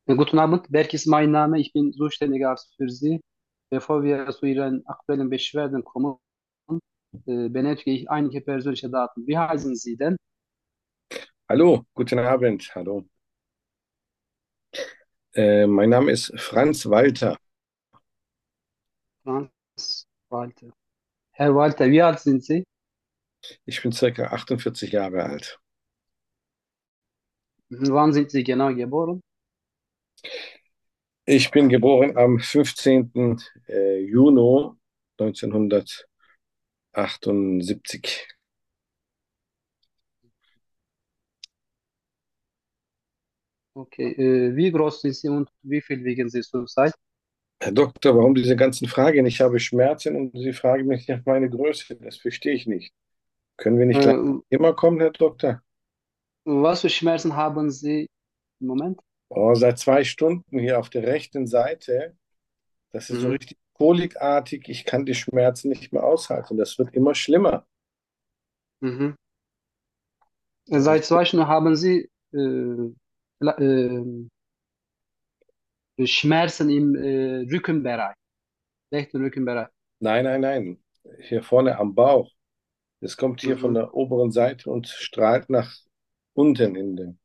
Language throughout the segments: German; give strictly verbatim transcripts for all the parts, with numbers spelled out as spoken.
Ja, guten Abend, Berk ist mein Name, ich bin zuständiger Arzt für Sie. Bevor wir zu Ihren aktuellen Beschwerden kommen, äh, benötige ich einige persönliche Daten. Wie heißen Sie denn? Hallo, guten Abend. Hallo. Äh, mein Name ist Franz Walter. Franz Walter. Herr Walter, wie alt sind Sie? Ich bin circa achtundvierzig Jahre alt. Mhm. Wann sind Sie genau geboren? Ich bin geboren am fünfzehnten äh, Juni neunzehnhundertachtundsiebzig. Okay, äh, wie groß sind Sie und wie viel wiegen Sie zurzeit? Herr Doktor, warum diese ganzen Fragen? Ich habe Schmerzen und Sie fragen mich nach meiner Größe. Das verstehe ich nicht. Können wir nicht gleich Äh, immer kommen, Herr Doktor? Was für Schmerzen haben Sie im Moment? Oh, seit zwei Stunden hier auf der rechten Seite. Das ist so Mhm. richtig kolikartig. Ich kann die Schmerzen nicht mehr aushalten. Das wird immer schlimmer. Mhm. Das ist Seit zwei Stunden haben Sie äh, la- äh, Schmerzen im äh, Rückenbereich, rechten Rückenbereich. Nein, nein, nein. Hier vorne am Bauch. Es kommt hier von Mhm. der oberen Seite und strahlt nach unten in den,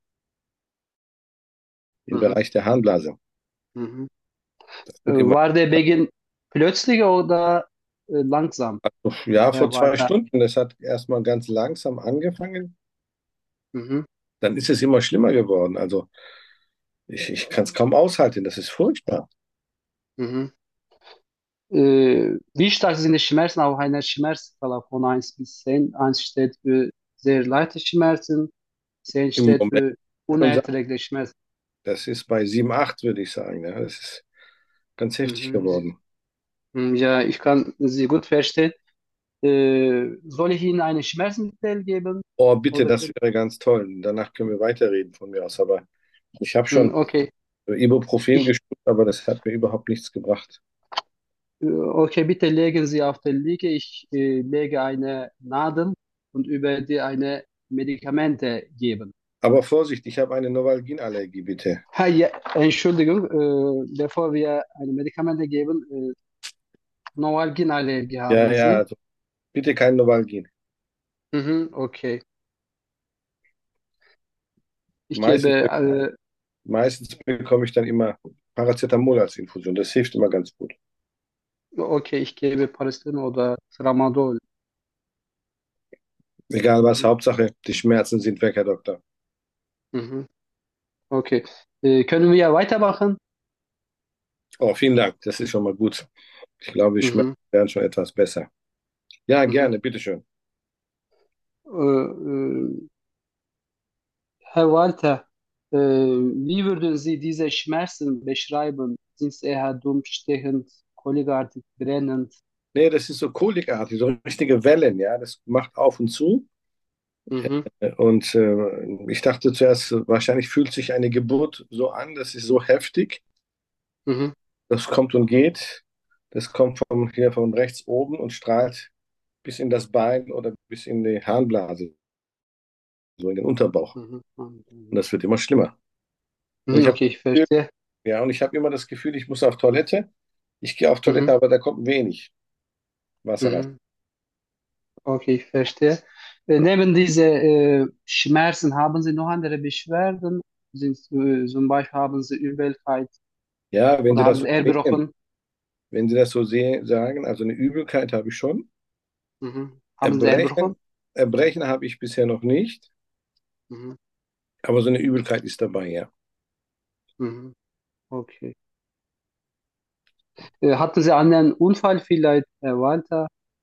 im Mhm. Bereich der Harnblase. Mhm. Das Äh, wird immer. War der Beginn plötzlich oder äh, langsam, Ja, vor Herr zwei Walter? Stunden. Das hat erstmal ganz langsam angefangen. Mhm. Dann ist es immer schlimmer geworden. Also ich, ich kann es kaum aushalten. Das ist furchtbar. Mhm. Äh, wie stark sind die Schmerzen auf einer Schmerzskala von eins bis zehn? Eins steht für sehr leichte Schmerzen, zehn Im steht Moment für kann man sagen, unerträgliche Schmerzen. das ist bei sieben, acht, würde ich sagen. Ja, das ist ganz heftig Mhm. geworden. Mhm. Ja, ich kann Sie gut verstehen. Äh, soll ich Ihnen eine Schmerzmittel geben? Oh, bitte, Oder? das wäre ganz toll. Danach können wir weiterreden von mir aus. Aber ich habe Mhm, schon okay. Ibuprofen Ich, geschluckt, aber das hat mir überhaupt nichts gebracht. Äh, Okay, bitte legen Sie auf der Liege. Ich äh, lege eine Nadel und über die eine Medikamente geben. Aber Vorsicht, ich habe eine Novalginallergie, bitte. Ha, ja, Entschuldigung, äh, bevor wir eine Medikamente geben, äh, Novalgin-Allergie Ja, haben ja, Sie. also bitte kein Novalgin. Mhm, okay. Ich Meistens, gebe, äh, meistens bekomme ich dann immer Paracetamol als Infusion. Das hilft immer ganz gut. okay, ich gebe Paracetamol oder Tramadol. Egal was, Mhm, Hauptsache, die Schmerzen sind weg, Herr Doktor. mhm, okay. Äh, können wir weitermachen? Oh, vielen Dank, das ist schon mal gut. Ich glaube, die Schmerzen Mhm, werden schon etwas besser. Ja, mhm. gerne, bitteschön. Äh, äh, Herr Walter, äh, wie würden Sie diese Schmerzen beschreiben? Sind sie eher dumpf, stechend, kolikartig, brennend? Nee, das ist so kolikartig, so richtige Wellen, ja. Das macht auf und zu. Mhm, Und äh, ich dachte zuerst, wahrscheinlich fühlt sich eine Geburt so an, das ist so heftig. mhm, Das kommt und geht. Das kommt von hier von rechts oben und strahlt bis in das Bein oder bis in die Harnblase, so in den Unterbauch. mhm, Und mhm. das wird immer schlimmer. Und Mhm, ich habe okay, ich verstehe. ja, und ich habe immer das Gefühl, ich muss auf Toilette. Ich gehe auf Mhm, Toilette, aber da kommt wenig Wasser raus. mhm, okay, ich verstehe. Äh, neben diese äh, Schmerzen haben Sie noch andere Beschwerden? Sind, äh, zum Beispiel haben Sie Übelkeit Ja, wenn oder Sie haben das Sie so sehen, Erbrochen? wenn Sie das so sehen, sagen, also eine Übelkeit habe ich schon. Mhm. Haben Sie Erbrechen, Erbrochen? Erbrechen habe ich bisher noch nicht, Mhm, aber so eine Übelkeit ist dabei, ja. mhm, okay. Äh, hatten Sie einen Unfall vielleicht, Herr Walter?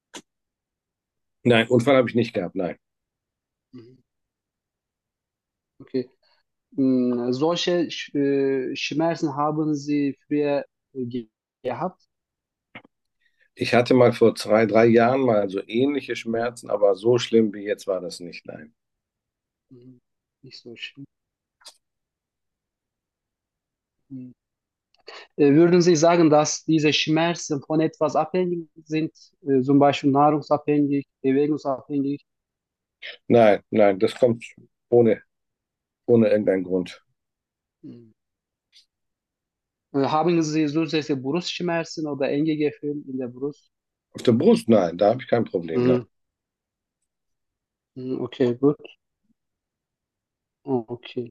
Nein, Unfall habe ich nicht gehabt, nein. Mhm. Okay. Mm, Solche Sch äh, Schmerzen haben Sie früher ge gehabt? Ich hatte mal vor zwei, drei Jahren mal so ähnliche Schmerzen, aber so schlimm wie jetzt war das nicht, nein. Mhm. Nicht so schlimm. Mhm. Äh, würden Sie sagen, dass diese Schmerzen von etwas abhängig sind, äh, zum Beispiel nahrungsabhängig, bewegungsabhängig? Nein, nein, das kommt ohne, ohne irgendeinen Grund. Mhm. Äh, haben Sie zusätzliche Brustschmerzen oder enge Gefühl in der Brust? Auf der Brust, nein, da habe ich kein Problem. Nein. Mhm. Mhm, okay, gut. Okay.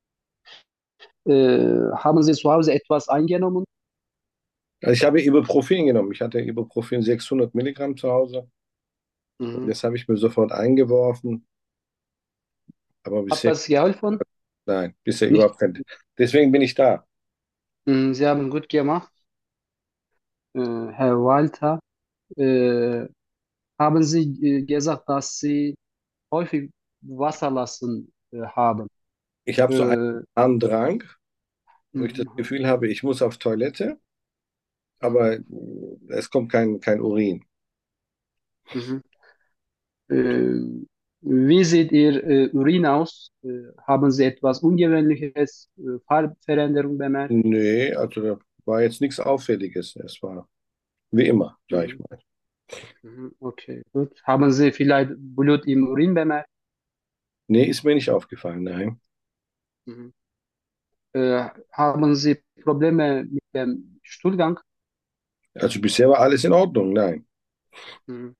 Äh, haben Sie zu Hause etwas eingenommen? Also ich habe Ibuprofen genommen. Ich hatte Ibuprofen sechshundert Milligramm zu Hause. Und Mhm. das habe ich mir sofort eingeworfen. Aber Hat bisher, das geholfen? nein, bisher Nicht. überhaupt nicht. Deswegen bin ich da. Mhm, Sie haben gut gemacht, äh, Herr Walter. Äh, haben Sie äh, gesagt, dass Sie häufig Wasser lassen äh, haben? Ich habe so einen Äh, Harndrang, wo ich das mhm, Gefühl habe, ich muss auf Toilette, mhm, aber äh, es kommt kein, kein Urin. mhm. Äh, wie sieht Ihr äh, Urin aus? Äh, haben Sie etwas Ungewöhnliches, äh, Farbveränderung bemerkt? Nee, also da war jetzt nichts Auffälliges. Es war wie immer, sag ich Mhm, mal. mhm, okay, gut. Haben Sie vielleicht Blut im Urin bemerkt? Nee, ist mir nicht aufgefallen, nein. Mhm. Äh, haben Sie Probleme mit dem Stuhlgang? Also bisher war alles in Ordnung, nein. Mhm.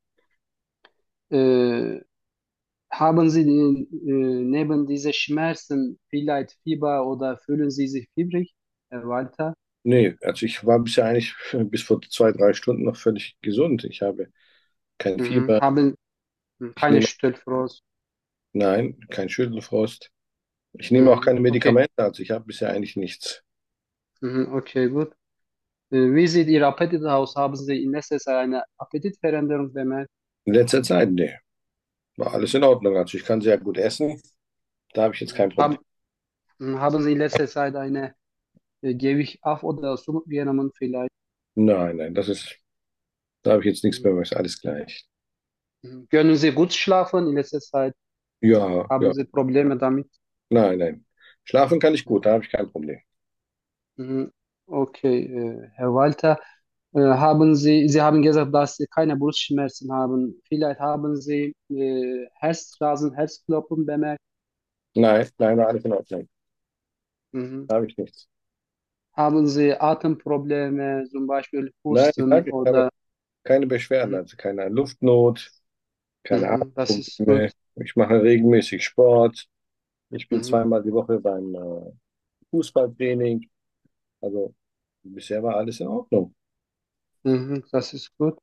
Äh, haben Sie äh, neben diesen Schmerzen vielleicht Fieber oder fühlen Sie sich fiebrig, Herr Walter? Nee, also ich war bisher eigentlich bis vor zwei, drei Stunden noch völlig gesund. Ich habe kein Mhm. Fieber, Haben ich keine nehme, Stüllfrost? nein, kein Schüttelfrost. Ich nehme auch Mhm. keine Okay, Medikamente, also ich habe bisher eigentlich nichts. mhm. Okay, gut. Äh, wie sieht Ihr Appetit aus? Haben Sie in letzter Zeit eine Appetitveränderung bemerkt? In letzter Zeit, nee, war Mhm. alles in Ordnung. Also ich kann sehr gut essen, da habe ich jetzt Mhm. kein Problem. Haben, mhm. haben Sie in letzter Zeit eine äh, Gewicht auf oder zugenommen vielleicht? Nein, nein, das ist, da habe ich jetzt nichts Mhm. mehr, ist alles gleich. Mhm. Können Sie gut schlafen in letzter Zeit? Ja, Haben ja, Sie Probleme damit? nein, nein. Schlafen kann ich gut, da habe ich kein Problem. Mhm. Okay, äh, Herr Walter, äh, haben Sie, Sie haben gesagt, dass Sie keine Brustschmerzen haben. Vielleicht haben Sie äh, Herzrasen, Herzklopfen bemerkt. Nein, nein, war alles in Ordnung. Mhm. Da habe ich nichts. Haben Sie Atemprobleme, zum Beispiel Nein, ich Husten sage, ich habe oder keine Beschwerden, mhm. also keine Luftnot, keine Mhm. Das ist Atemprobleme. gut. Ich mache regelmäßig Sport. Ich bin Mhm. zweimal die Woche beim äh, Fußballtraining. Also bisher war alles in Ordnung. Mhm. Das ist gut.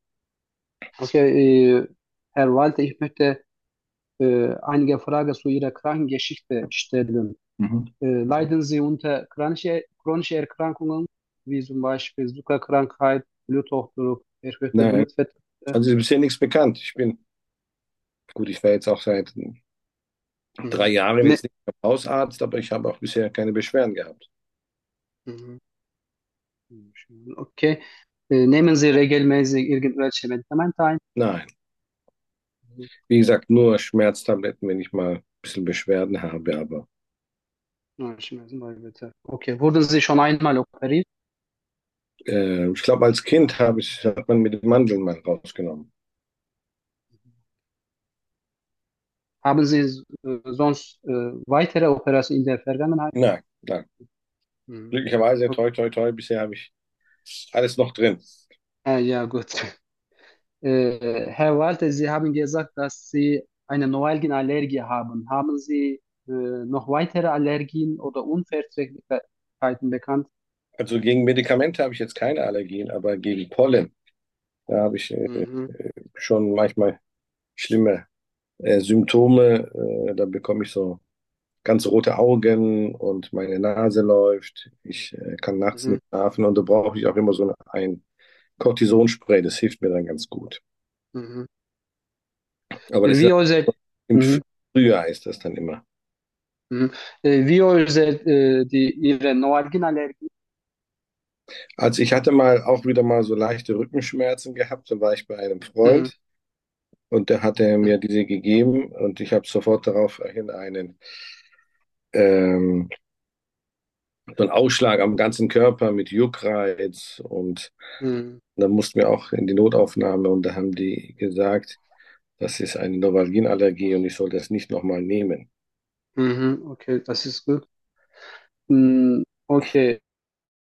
Okay, äh, Herr Walter, ich möchte äh, einige Fragen zu Ihrer Krankengeschichte stellen. Mhm. Äh, leiden Sie unter chronische, chronische Erkrankungen, wie zum Beispiel Zuckerkrankheit, Bluthochdruck, erhöhte Nein, Blutfette? also ist bisher nichts bekannt. Ich bin, gut, ich war jetzt auch seit drei Mhm. Jahren Ne, jetzt nicht beim Hausarzt, aber ich habe auch bisher keine Beschwerden gehabt. mhm. Okay. Äh, nehmen Sie regelmäßig irgendwelche Medikamente ein? Nein, Mhm. wie gesagt, nur Schmerztabletten, wenn ich mal ein bisschen Beschwerden habe, aber Ja, Schmerzen, bitte. Okay. Wurden Sie schon einmal operiert? äh, ich glaube, als Kind habe ich, hat man mir die Mandeln mal rausgenommen. Haben Sie äh, sonst äh, weitere Operationen in der Vergangenheit? Nein, nein. Mhm. Glücklicherweise, Okay. toi, toi, toi, bisher habe ich alles noch drin. Ah, ja, gut. Äh, Herr Walter, Sie haben gesagt, dass Sie eine Noalgenallergie haben. Haben Sie äh, noch weitere Allergien oder Unverträglichkeiten bekannt? Also gegen Medikamente habe ich jetzt keine Allergien, aber gegen Pollen, da habe ich äh, Mhm, schon manchmal schlimme äh, Symptome. Äh, da bekomme ich so ganz rote Augen und meine Nase läuft. Ich äh, kann nachts mhm, nicht schlafen und da brauche ich auch immer so ein Cortisonspray. Das hilft mir dann ganz gut. mhm. Aber das ist Wie äußert, im mhm, Frühjahr ist das dann immer. mhm. Äh, Wie äußert äh, die, Ihre Noalgenallergie? Also ich hatte mal auch wieder mal so leichte Rückenschmerzen gehabt. Da war ich bei einem Mhm, Freund und der hatte mir diese gegeben und ich habe sofort daraufhin einen ähm, so einen Ausschlag am ganzen Körper mit Juckreiz und mhm, dann mussten wir auch in die Notaufnahme und da haben die gesagt, das ist eine Novalginallergie und ich soll das nicht nochmal nehmen. mhm. Okay, das ist gut. Mm, okay.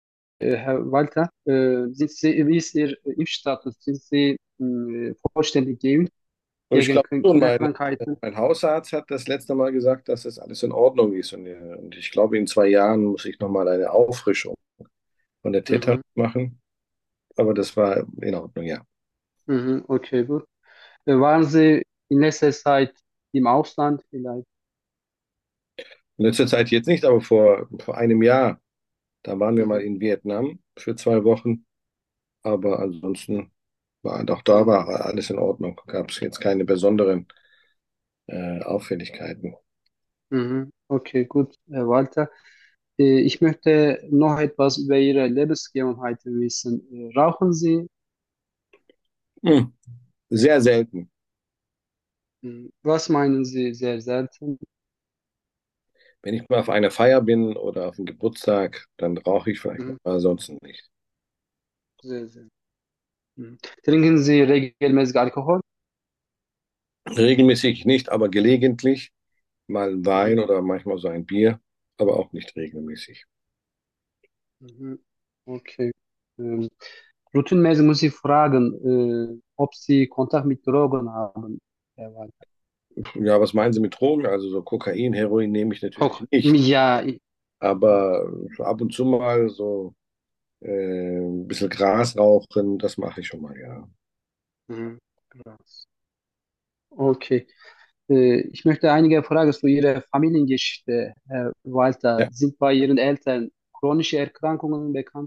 Herr Walter, äh, sind Sie, wie ist Ihr Impfstatus? Sind Sie äh, vollständig geimpft Und ich gegen glaube K- schon, mein, Kinderkrankheiten? mein Hausarzt hat das letzte Mal gesagt, dass das alles in Ordnung ist. Und, äh, und ich glaube, in zwei Jahren muss ich nochmal eine Auffrischung von der Tetanus Mhm. machen. Aber das war in Ordnung, ja. Mhm. Okay, gut. Äh, waren Sie in letzter Zeit im Ausland vielleicht? In letzter Zeit jetzt nicht, aber vor, vor einem Jahr, da waren wir mal Mhm. in Vietnam für zwei Wochen. Aber ansonsten war auch da Mhm. war alles in Ordnung. Gab es jetzt keine besonderen äh, Auffälligkeiten. Mhm. Okay, gut, Herr Walter. Äh, ich möchte noch etwas über Ihre Lebensgewohnheiten wissen. Äh, Rauchen Sie? Hm. Sehr selten. Mhm. Was meinen Sie sehr selten? Wenn ich mal auf einer Feier bin oder auf einem Geburtstag, dann rauche ich vielleicht mal, Mhm. ansonsten nicht. Sehr, sehr. Mhm. Trinken Sie regelmäßig Alkohol? Regelmäßig nicht, aber gelegentlich mal ein Mhm. Wein oder manchmal so ein Bier, aber auch nicht regelmäßig. Mhm. Okay. Ähm, Routinmäßig muss ich fragen, äh, ob Sie Kontakt mit Drogen haben, Herr Walter. Ja, was meinen Sie mit Drogen? Also so Kokain, Heroin nehme ich natürlich Koch. nicht, Ja. Ich, aber so ab und zu mal so äh, ein bisschen Gras rauchen, das mache ich schon mal, ja. mhm. Krass. Okay. Äh, Ich möchte einige Fragen zu Ihrer Familiengeschichte, Herr Walter. Ja. Sind bei Ihren Eltern chronische Erkrankungen bekannt?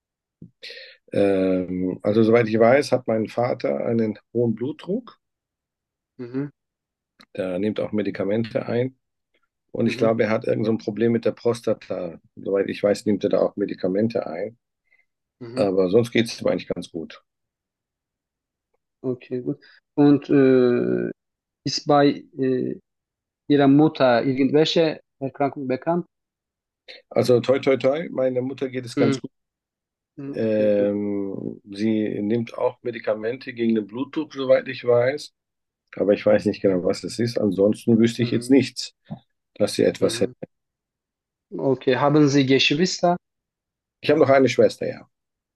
Ähm, also soweit ich weiß, hat mein Vater einen hohen Blutdruck. Mhm. Der nimmt auch Medikamente ein. Und ich Mhm. glaube, er hat irgend so ein Problem mit der Prostata. Soweit ich weiß, nimmt er da auch Medikamente ein. Mhm. Aber sonst geht es ihm eigentlich ganz gut. Okay, gut. Und äh, ist bei äh, Ihrer Mutter irgendwelche Erkrankung bekannt? Also toi, toi, toi, meiner Mutter geht es ganz Mhm. gut. Mhm. Okay, gut. Ähm, sie nimmt auch Medikamente gegen den Blutdruck, soweit ich weiß. Aber ich weiß nicht genau, was es ist. Ansonsten wüsste ich jetzt Mhm. nichts, dass sie etwas hätte. Mhm. Okay, haben Sie Geschwister? Ich habe noch eine Schwester, ja.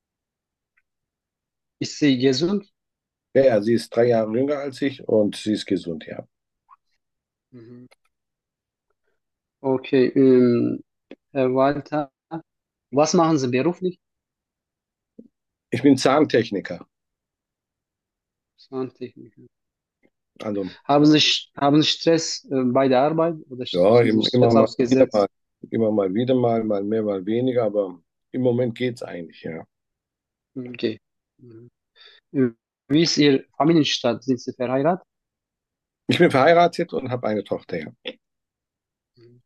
Ist sie gesund? Ja, ja, sie ist drei Jahre jünger als ich und sie ist gesund, ja. Mhm. Okay, ähm, Herr Walter, was machen Sie beruflich? Ich bin Zahntechniker. Zahntechniker. Also, Haben Sie, haben Sie Stress äh, bei der Arbeit oder ja, sind Sie im- immer Stress mal wieder mal, ausgesetzt? immer mal wieder mal, mal mehr, mal weniger, aber im Moment geht's eigentlich, ja. Okay. Mhm. Äh, Wie ist Ihr Familienstand? Sind Sie verheiratet? Ich bin verheiratet und habe eine Tochter, ja. Mhm.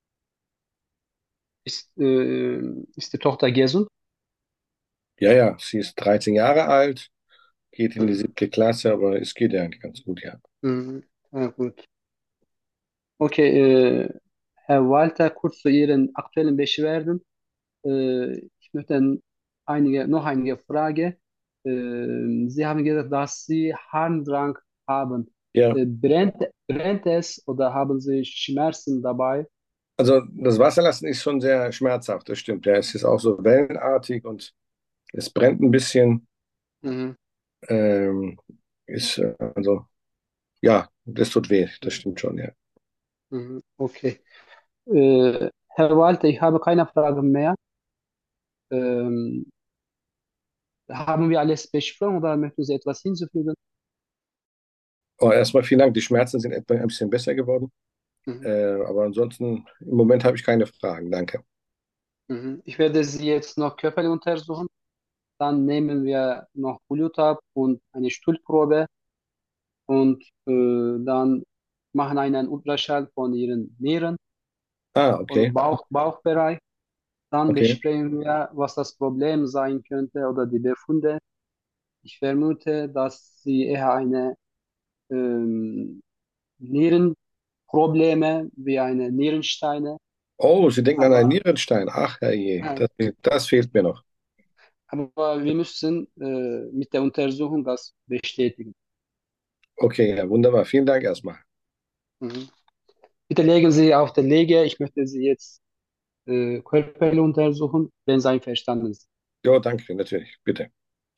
Ist, äh, ist die Tochter gesund? Ja, ja, sie ist dreizehn Jahre alt, geht in die Mhm. siebte Klasse, aber es geht ja eigentlich ganz gut, ja. Mhm. Ja, gut. Okay, äh, Herr Walter, kurz zu Ihren aktuellen Beschwerden. Äh, ich möchte einige, noch einige Frage. Äh, Sie haben gesagt, dass Sie Harndrang haben. Ja, Äh, brennt, brennt es oder haben Sie Schmerzen dabei? also das Wasserlassen ist schon sehr schmerzhaft, das stimmt. Ja, es ist auch so wellenartig und es brennt ein bisschen. Mhm. Ähm, ist, äh, also, ja, das tut weh, das stimmt schon, ja. Mhm. Okay. Äh, Herr Walter, ich habe keine Fragen mehr. Ähm, haben wir alles besprochen oder möchten Sie etwas hinzufügen? Aber erstmal vielen Dank, die Schmerzen sind etwa ein bisschen besser geworden. Mhm. Äh, aber ansonsten, im Moment habe ich keine Fragen, danke. Mhm. Ich werde Sie jetzt noch körperlich untersuchen. Dann nehmen wir noch Blut ab und eine Stuhlprobe und äh, dann machen einen Ultraschall von Ihren Nieren Ah, oder okay, Bauch, Bauchbereich. Dann okay. besprechen wir, was das Problem sein könnte oder die Befunde. Ich vermute, dass Sie eher eine ähm, Nierenprobleme wie eine Nierensteine Oh, Sie denken an einen aber, Nierenstein. Ach, herrje, äh, das, das fehlt mir noch. aber wir müssen äh, mit der Untersuchung das bestätigen. Okay, ja, wunderbar. Vielen Dank erstmal. Mhm. Bitte legen Sie auf der Liege. Ich möchte Sie jetzt äh, körperlich untersuchen, wenn Sie einverstanden sind. Ja, danke, natürlich, bitte.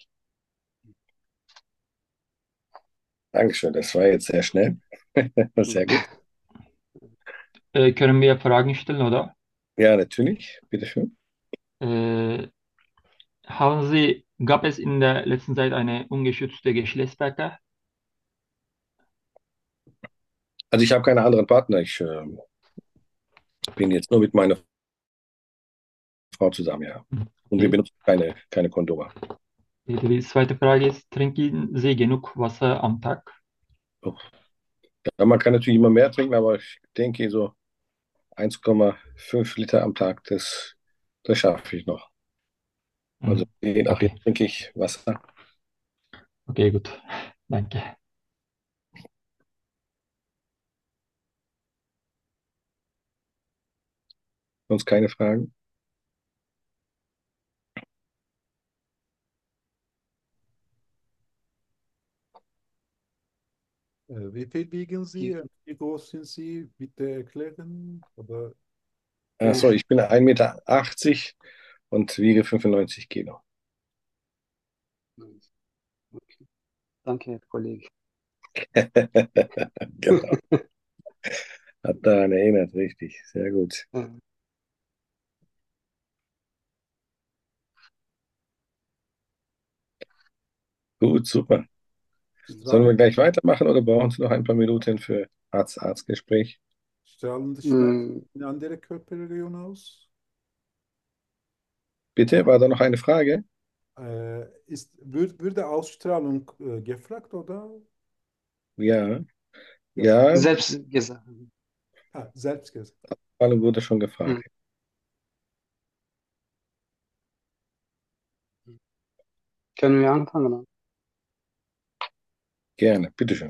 Dankeschön, das war jetzt sehr schnell. Hm. Sehr gut. Äh, können wir Fragen stellen, oder? Ja, natürlich, bitteschön. Äh, haben Sie, gab es in der letzten Zeit eine ungeschützte Geschlechtsverkehr? Also ich habe keine anderen Partner. Ich äh, bin jetzt nur mit meiner Frau zusammen, ja. Und wir Okay. benutzen keine, keine Kondome. Die zweite Frage ist, trinken Sie genug Wasser am Tag? Oh. Ja, man kann natürlich immer mehr trinken, aber ich denke so eins Komma fünf Liter am Tag, das, das schaffe ich noch. Also Hm. je nachher Okay, trinke ich Wasser. okay, gut. Danke. Sonst keine Fragen. Äh, wie viel wiegen Die, Sie? Äh, Wie groß sind Sie? Bitte erklären. Oder äh, Achso, ich bin ein Meter achtzig und wiege fünfundneunzig Kilo. okay. Danke, Herr Kollege. Genau. Hat daran erinnert, richtig. Sehr gut. Äh, Gut, super. Sollen wir Strahl, gleich weitermachen oder brauchen Sie noch ein paar Minuten für Arzt-Arzt-Gespräch? strahlende Schmerzen mh, in andere Körperregionen aus? Bitte, war da noch eine Frage? Äh, ist, würd, würde Ausstrahlung äh, gefragt oder? Ja, Ja. ja, Selbst gesagt. Ah, selbst gesagt. alle wurde schon Hm. gefragt. Können wir anfangen? Gerne, bitteschön.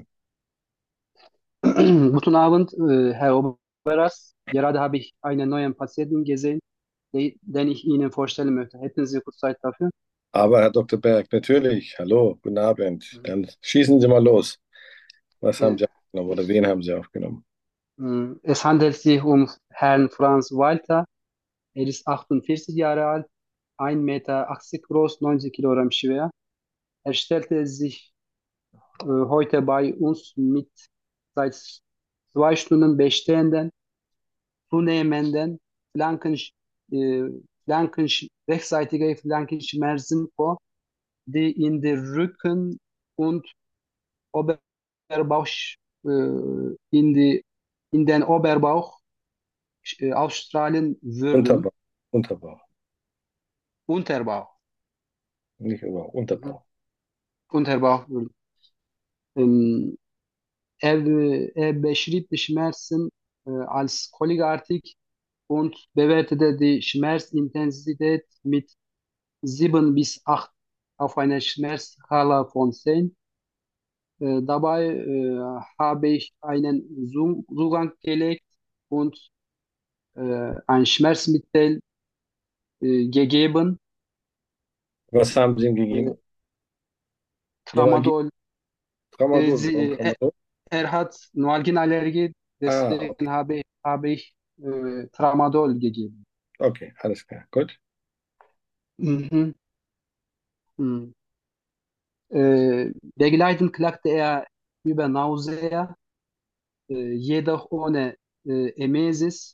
Guten Abend, äh, Herr Oberas. Gerade habe ich einen neuen Patienten gesehen, die- den ich Ihnen vorstellen möchte. Hätten Sie kurz Zeit dafür? Aber Herr Doktor Berg, natürlich. Hallo, guten Abend. Mhm. Dann schießen Sie mal los. Was haben Äh, Sie aufgenommen oder wen haben Sie aufgenommen? mh, Es handelt sich um Herrn Franz Walter. Er ist achtundvierzig Jahre alt, ein Meter achtzig groß, neunzig Kilogramm schwer. Er stellte sich äh, heute bei uns mit seit zwei Stunden bestehenden, zunehmenden Flanken, äh, Flanken, rechtsseitige Flankenschmerzen vor, die in den Rücken und Oberbauch, äh, in die, in den Oberbauch äh, ausstrahlen würden. Unterbauch. Unterbauch. Unterbauch. Nicht über Mhm. Unterbauch. Unterbauch würden. Ähm, er, er beschrieb die Schmerzen äh, als kolikartig und bewertete die Schmerzintensität mit sieben bis acht auf einer Schmerzskala von zehn. Äh, dabei äh, habe ich einen Zu- Zugang gelegt und äh, ein Schmerzmittel äh, gegeben, Was haben Sie ihm äh, gegeben? Novalgin, Tramadol. Äh, Tramadol. Warum sie, er, Tramadol? er hat Noalginallergie, Ah, okay. deswegen habe, habe ich äh, Tramadol gegeben. Okay, alles klar. Gut. Mhm. Mhm. Äh, begleitend klagte er über Nausea, äh, jedoch ohne äh, Emesis.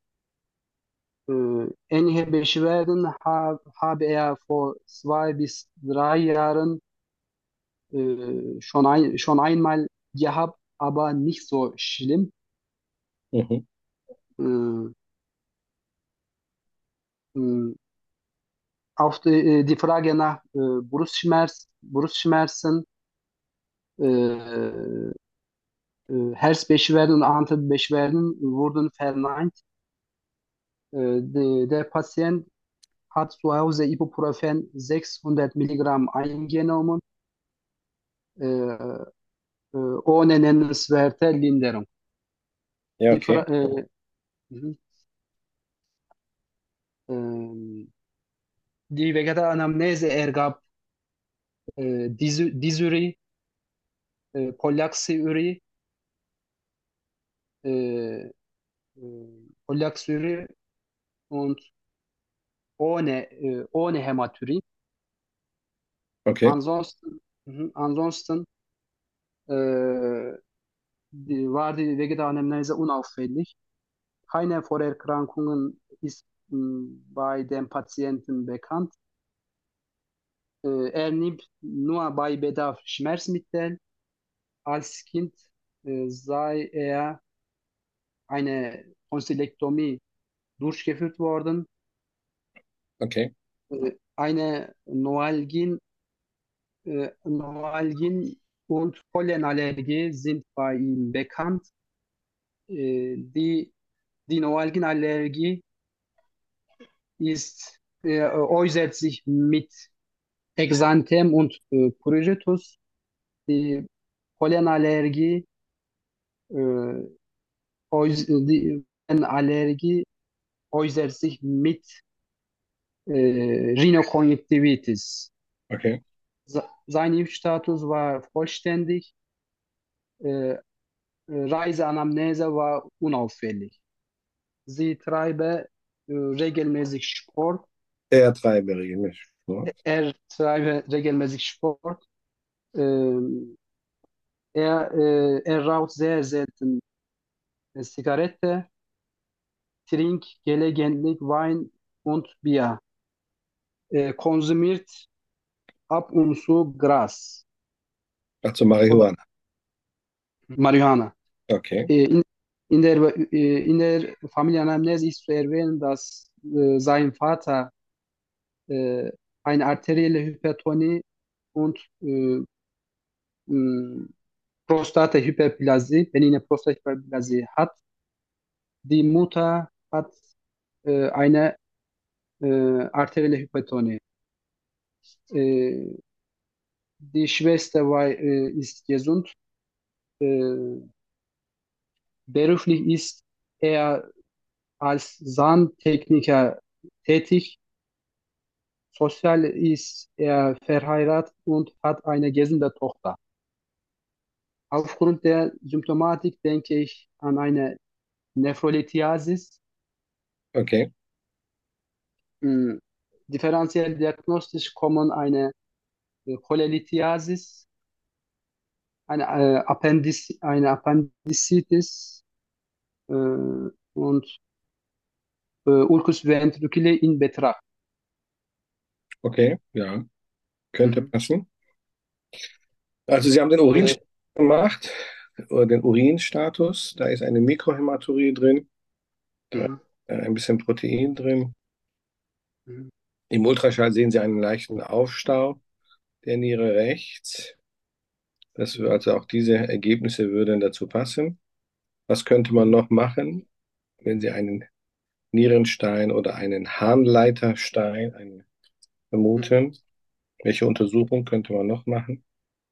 Äh, ähnliche Beschwerden ha habe er vor zwei bis drei Jahren äh, schon, ein, schon einmal gehabt, aber nicht so schlimm. Mhm. Äh, äh, auf die, äh, die Frage nach äh, Brustschmerz, Brustschmerzen, äh, äh, Herzbeschwerden und andere Beschwerden wurden verneint. Äh, de, der Patient hat zu Hause Ibuprofen sechshundert Milligramm eingenommen, äh, äh, ohne nennenswerte Linderung. Ja, Die, Fra okay. äh, mhm. ähm, die Vegeta-Anamnese ergab äh, Dysü Dysürie, äh, Polyaxyurie, äh, äh, Polyaxyurie und ohne, e, ohne Hämaturie. Okay, Ansonsten, mhm, ansonsten äh, die, war die Vegetarenamnese unauffällig. Keine Vorerkrankungen ist mh, bei dem Patienten bekannt. Äh, er nimmt nur bei Bedarf Schmerzmittel. Als Kind äh, sei er eine Tonsillektomie durchgeführt worden. okay, Äh, eine Noalgin, äh, Noalgin und Pollenallergie sind bei ihm bekannt. Äh, die, die Noalginallergie ist, äh, äußert sich mit Exanthem und äh, Pruritus. Die Pollenallergie, äh, äuß- die Pollenallergie äußert sich mit äh, Rhinokonjunktivitis. okay. Se- Sein Impfstatus war vollständig, äh, Reiseanamnese war unauffällig. Sie treibe äh, regelmäßig Sport, Er treibe regelmäßig Sport. er treibe regelmäßig Sport, ähm, er, äh, er raucht sehr selten äh, Zigarette, trinkt gelegentlich Wein und Bier, äh, konsumiert ab und zu Gras Also oder Marihuana. Marihuana. Okay, Äh, In, in der, äh, in der Familienanamnese ist zu erwähnen, dass äh, sein Vater äh, eine arterielle Hypertonie und äh, mh, Prostatahyperplasie, benigne Prostatahyperplasie hat. Die Mutter hat äh, eine äh, arterielle Hypertonie. Äh, die Schwester war, äh, ist gesund. Äh, beruflich ist er als Sahntechniker tätig. Sozial ist er verheiratet und hat eine gesunde Tochter. Aufgrund der Symptomatik denke ich an eine Nephrolithiasis. okay, Hm, differenziell diagnostisch kommen eine äh, Cholelithiasis, eine, äh, Appendiz eine Appendizitis äh, und äh, Ulcus ventriculi in Betracht. okay, ja, könnte Mhm. passen. Also Sie haben den Äh, Urinstatus gemacht, oder den Urinstatus. Da ist eine Mikrohämaturie drin, da ist mhm, äh, ein bisschen Protein drin. mhm, Im Ultraschall sehen Sie einen leichten Aufstau der Niere rechts. Das, wür- mhm, also auch diese Ergebnisse würden dazu passen. Was könnte man mhm, noch machen, wenn Sie einen Nierenstein oder einen Harnleiterstein einen mhm. vermuten? Welche Untersuchung könnte man noch machen?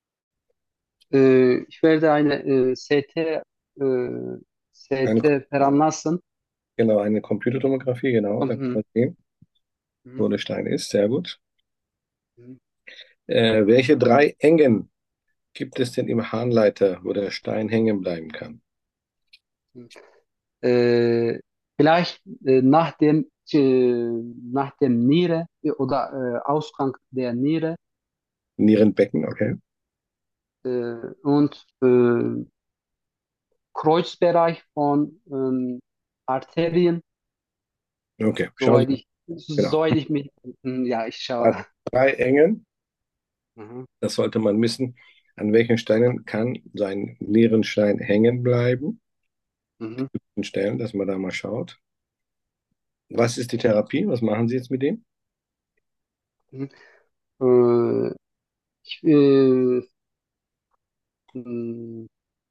Äh, ich werde eine äh, C T, äh, Eine, C T veranlassen. genau, eine Computertomographie, genau, da kann Mhm, man sehen, mhm, wo der Stein ist. Sehr gut. mhm, Äh, welche drei Engen gibt es denn im Harnleiter, wo der Stein hängen bleiben kann? mhm. Äh, vielleicht äh, nach dem, äh, nach dem Niere äh, oder äh, Ausgang der Niere Nierenbecken, okay. äh, und äh, Kreuzbereich von ähm, Arterien, Okay, schauen Sie soweit mal. ich, Genau. soweit ich mich, hm, ja, ich Also schaue. drei Engen, Mhm, das sollte man wissen. An welchen Steinen kann sein Nierenstein hängen bleiben? mhm, Stellen, dass man da mal schaut. Was ist die Therapie? Was machen Sie jetzt mit dem? mhm. Äh, ich, äh, mh,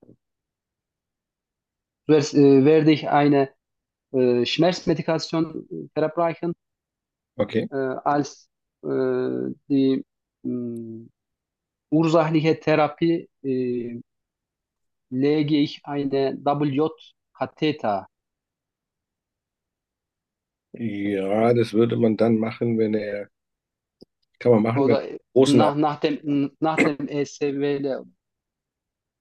zuerst äh, werde ich eine äh, Schmerzmedikation äh, verabreichen, Okay. äh, als äh, die mh, ursächliche Therapie äh, lege ich eine Double J-Katheter Ja, das würde man dann machen, wenn er, kann man machen, wenn er oder einen großen nach, nach dem, nach dem E S W L,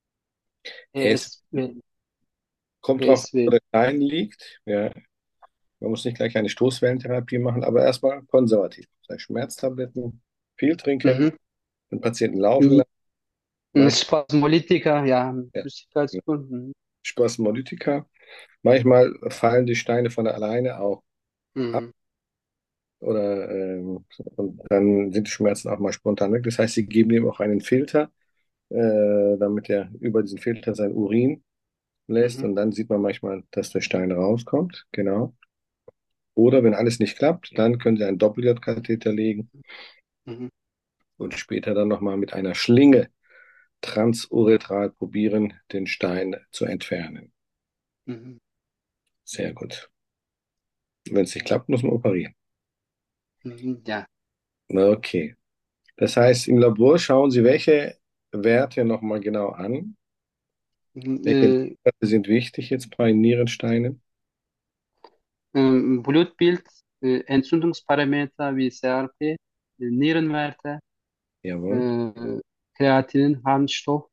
Er ist, E S W L, kommt drauf an, wo E S W L. der Stein liegt. Ja. Man muss nicht gleich eine Stoßwellentherapie machen, aber erstmal konservativ. Das heißt, Schmerztabletten, viel trinken, Mhm. den Patienten laufen Mhm. lassen. Manchmal, Spasmolytika, ja, ja, Flüssigkeitskur. Mhm. Spasmolytika. Manchmal fallen die Steine von alleine auch ab Mhm. oder ähm, und dann sind die Schmerzen auch mal spontan weg. Das heißt, sie geben ihm auch einen Filter, äh, damit er über diesen Filter sein Urin lässt Mhm. und dann sieht man manchmal, dass der Stein rauskommt. Genau. Oder wenn alles nicht klappt, dann können Sie einen Doppel-J-Katheter legen Mhm. und später dann nochmal mit einer Schlinge transuretral probieren, den Stein zu entfernen. Mhm. Sehr gut. Wenn es nicht klappt, muss man operieren. Mhm. Ja. Okay. Das heißt, im Labor schauen Sie welche Werte nochmal genau an. Mhm. Welche Äh, Werte sind wichtig jetzt bei Nierensteinen? ähm, Blutbild, äh, Entzündungsparameter wie C R P, äh, Nierenwerte, Jawohl. äh, Kreatinin, Harnstoff,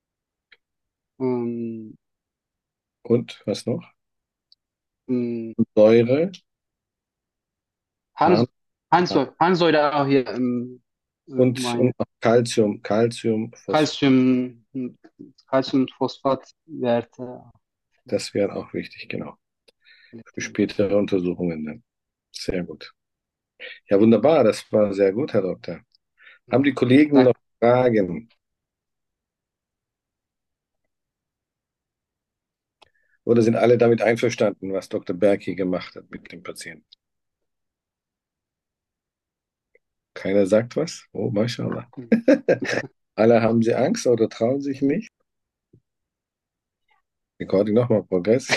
ähm, Und was noch? ähm, Säure, Harn, Harn Harnsäure, Harnsäure auch hier, ähm, äh, und, meine und auch Calcium, Calcium, Phosphat, Calcium, Calcium- und Phosphatwerte. das wäre auch wichtig, genau. Für spätere Untersuchungen dann. Sehr gut. Ja, wunderbar, das war sehr gut, Herr Doktor. Haben die Kollegen noch Danke. Fragen? Oder sind alle damit einverstanden, was Doktor Berg hier gemacht hat mit dem Patienten? Keiner sagt was? Oh, Mashallah. Alle haben sie Angst oder trauen sich nicht? Recording nochmal Progress.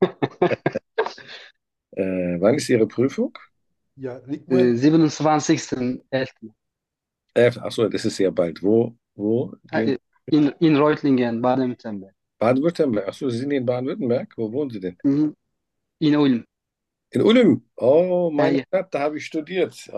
Äh, wann ist Ihre Prüfung? Ja, Rick, wo, Äh, siebenundzwanzigsten elften Äh, achso, das ist sehr bald. Wo, wo gehen? Äh, in, in Reutlingen, Baden-Württemberg. Baden-Württemberg. Achso, Sie sind in Baden-Württemberg. Wo wohnen Sie denn? Mhm. In Ulm. In Ulm. Oh, Ja, meine ja. Stadt, da habe ich studiert.